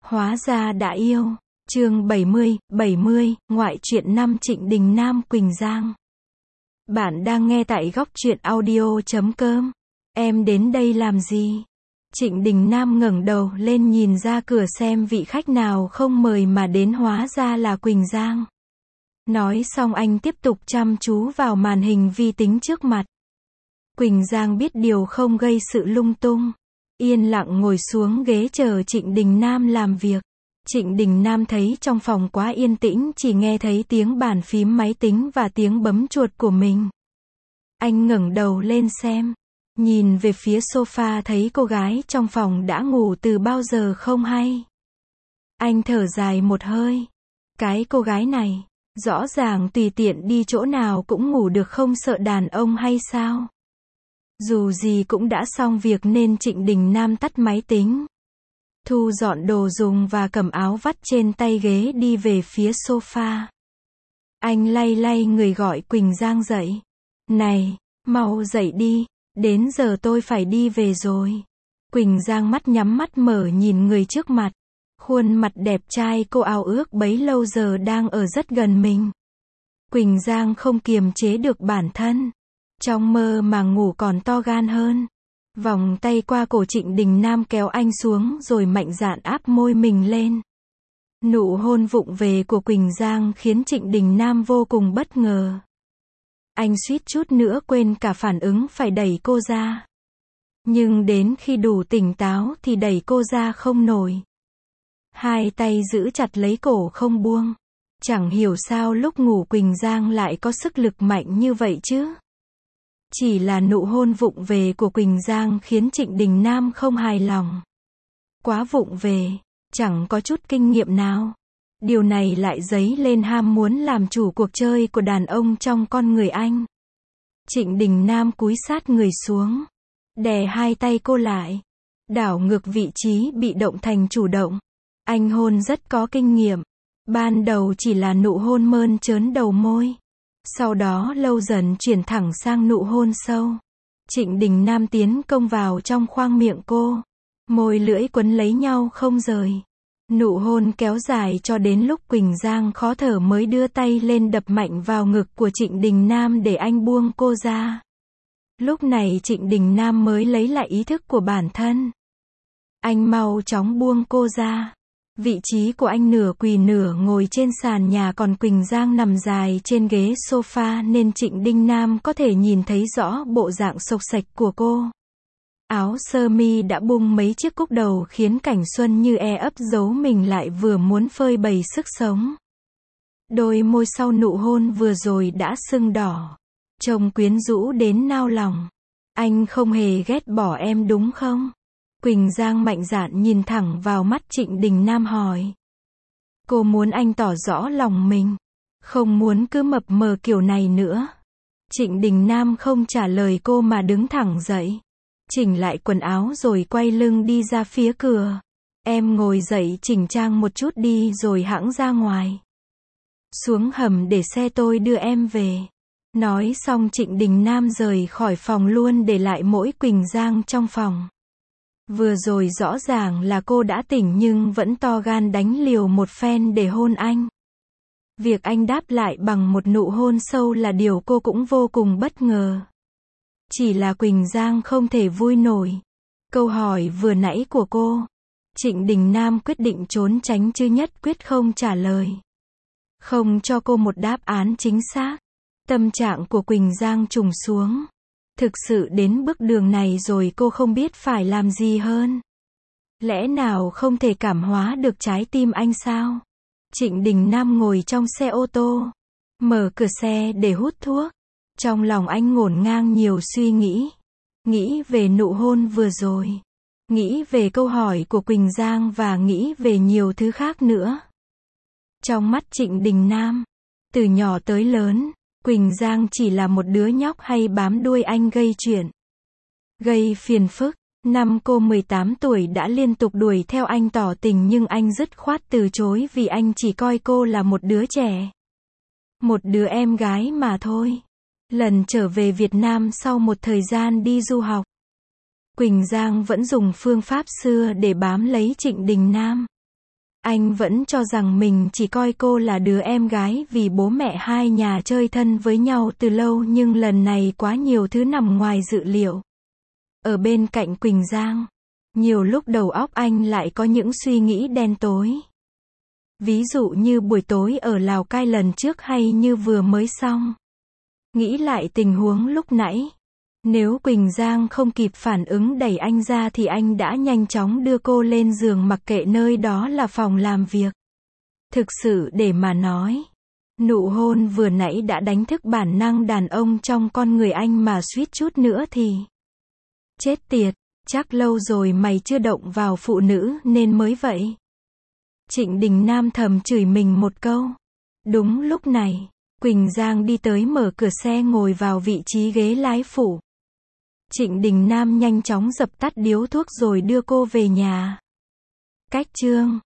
Hóa ra đã yêu. Chương 70, ngoại truyện năm Trịnh Đình Nam Quỳnh Giang. Bạn đang nghe tại góc truyện audio.com. Em đến đây làm gì? Trịnh Đình Nam ngẩng đầu lên nhìn ra cửa xem vị khách nào không mời mà đến, hóa ra là Quỳnh Giang. Nói xong anh tiếp tục chăm chú vào màn hình vi tính trước mặt. Quỳnh Giang biết điều không gây sự lung tung, yên lặng ngồi xuống ghế chờ Trịnh Đình Nam làm việc. Trịnh Đình Nam thấy trong phòng quá yên tĩnh, chỉ nghe thấy tiếng bàn phím máy tính và tiếng bấm chuột của mình. Anh ngẩng đầu lên xem, nhìn về phía sofa thấy cô gái trong phòng đã ngủ từ bao giờ không hay. Anh thở dài một hơi. Cái cô gái này, rõ ràng tùy tiện đi chỗ nào cũng ngủ được, không sợ đàn ông hay sao? Dù gì cũng đã xong việc nên Trịnh Đình Nam tắt máy tính, thu dọn đồ dùng và cầm áo vắt trên tay ghế đi về phía sofa. Anh lay lay người gọi Quỳnh Giang dậy. Này, mau dậy đi, đến giờ tôi phải đi về rồi. Quỳnh Giang mắt nhắm mắt mở nhìn người trước mặt. Khuôn mặt đẹp trai cô ao ước bấy lâu giờ đang ở rất gần mình. Quỳnh Giang không kiềm chế được bản thân. Trong mơ mà ngủ còn to gan hơn. Vòng tay qua cổ Trịnh Đình Nam kéo anh xuống rồi mạnh dạn áp môi mình lên. Nụ hôn vụng về của Quỳnh Giang khiến Trịnh Đình Nam vô cùng bất ngờ. Anh suýt chút nữa quên cả phản ứng phải đẩy cô ra. Nhưng đến khi đủ tỉnh táo thì đẩy cô ra không nổi. Hai tay giữ chặt lấy cổ không buông. Chẳng hiểu sao lúc ngủ Quỳnh Giang lại có sức lực mạnh như vậy chứ. Chỉ là nụ hôn vụng về của Quỳnh Giang khiến Trịnh Đình Nam không hài lòng. Quá vụng về, chẳng có chút kinh nghiệm nào. Điều này lại dấy lên ham muốn làm chủ cuộc chơi của đàn ông trong con người anh. Trịnh Đình Nam cúi sát người xuống, đè hai tay cô lại, đảo ngược vị trí bị động thành chủ động. Anh hôn rất có kinh nghiệm. Ban đầu chỉ là nụ hôn mơn trớn đầu môi. Sau đó lâu dần chuyển thẳng sang nụ hôn sâu. Trịnh Đình Nam tiến công vào trong khoang miệng cô. Môi lưỡi quấn lấy nhau không rời. Nụ hôn kéo dài cho đến lúc Quỳnh Giang khó thở mới đưa tay lên đập mạnh vào ngực của Trịnh Đình Nam để anh buông cô ra. Lúc này Trịnh Đình Nam mới lấy lại ý thức của bản thân. Anh mau chóng buông cô ra. Vị trí của anh nửa quỳ nửa ngồi trên sàn nhà, còn Quỳnh Giang nằm dài trên ghế sofa nên Trịnh Đình Nam có thể nhìn thấy rõ bộ dạng xộc xệch của cô. Áo sơ mi đã bung mấy chiếc cúc đầu khiến cảnh xuân như e ấp giấu mình lại vừa muốn phơi bày sức sống. Đôi môi sau nụ hôn vừa rồi đã sưng đỏ. Trông quyến rũ đến nao lòng. Anh không hề ghét bỏ em đúng không? Quỳnh Giang mạnh dạn nhìn thẳng vào mắt Trịnh Đình Nam hỏi. Cô muốn anh tỏ rõ lòng mình, không muốn cứ mập mờ kiểu này nữa. Trịnh Đình Nam không trả lời cô mà đứng thẳng dậy, chỉnh lại quần áo rồi quay lưng đi ra phía cửa. Em ngồi dậy chỉnh trang một chút đi rồi hẵng ra ngoài. Xuống hầm để xe tôi đưa em về. Nói xong Trịnh Đình Nam rời khỏi phòng luôn để lại mỗi Quỳnh Giang trong phòng. Vừa rồi rõ ràng là cô đã tỉnh nhưng vẫn to gan đánh liều một phen để hôn anh. Việc anh đáp lại bằng một nụ hôn sâu là điều cô cũng vô cùng bất ngờ. Chỉ là Quỳnh Giang không thể vui nổi câu hỏi vừa nãy của cô. Trịnh Đình Nam quyết định trốn tránh chứ nhất quyết không trả lời. Không cho cô một đáp án chính xác. Tâm trạng của Quỳnh Giang trùng xuống. Thực sự đến bước đường này rồi cô không biết phải làm gì hơn. Lẽ nào không thể cảm hóa được trái tim anh sao? Trịnh Đình Nam ngồi trong xe ô tô, mở cửa xe để hút thuốc. Trong lòng anh ngổn ngang nhiều suy nghĩ. Nghĩ về nụ hôn vừa rồi. Nghĩ về câu hỏi của Quỳnh Giang và nghĩ về nhiều thứ khác nữa. Trong mắt Trịnh Đình Nam, từ nhỏ tới lớn, Quỳnh Giang chỉ là một đứa nhóc hay bám đuôi anh gây chuyện, gây phiền phức. Năm cô 18 tuổi đã liên tục đuổi theo anh tỏ tình nhưng anh dứt khoát từ chối vì anh chỉ coi cô là một đứa trẻ. Một đứa em gái mà thôi. Lần trở về Việt Nam sau một thời gian đi du học, Quỳnh Giang vẫn dùng phương pháp xưa để bám lấy Trịnh Đình Nam. Anh vẫn cho rằng mình chỉ coi cô là đứa em gái vì bố mẹ hai nhà chơi thân với nhau từ lâu, nhưng lần này quá nhiều thứ nằm ngoài dự liệu. Ở bên cạnh Quỳnh Giang, nhiều lúc đầu óc anh lại có những suy nghĩ đen tối. Ví dụ như buổi tối ở Lào Cai lần trước, hay như vừa mới xong. Nghĩ lại tình huống lúc nãy, nếu Quỳnh Giang không kịp phản ứng đẩy anh ra thì anh đã nhanh chóng đưa cô lên giường mặc kệ nơi đó là phòng làm việc. Thực sự để mà nói, nụ hôn vừa nãy đã đánh thức bản năng đàn ông trong con người anh mà suýt chút nữa thì... Chết tiệt, chắc lâu rồi mày chưa động vào phụ nữ nên mới vậy. Trịnh Đình Nam thầm chửi mình một câu. Đúng lúc này, Quỳnh Giang đi tới mở cửa xe ngồi vào vị trí ghế lái phụ. Trịnh Đình Nam nhanh chóng dập tắt điếu thuốc rồi đưa cô về nhà. Cách chương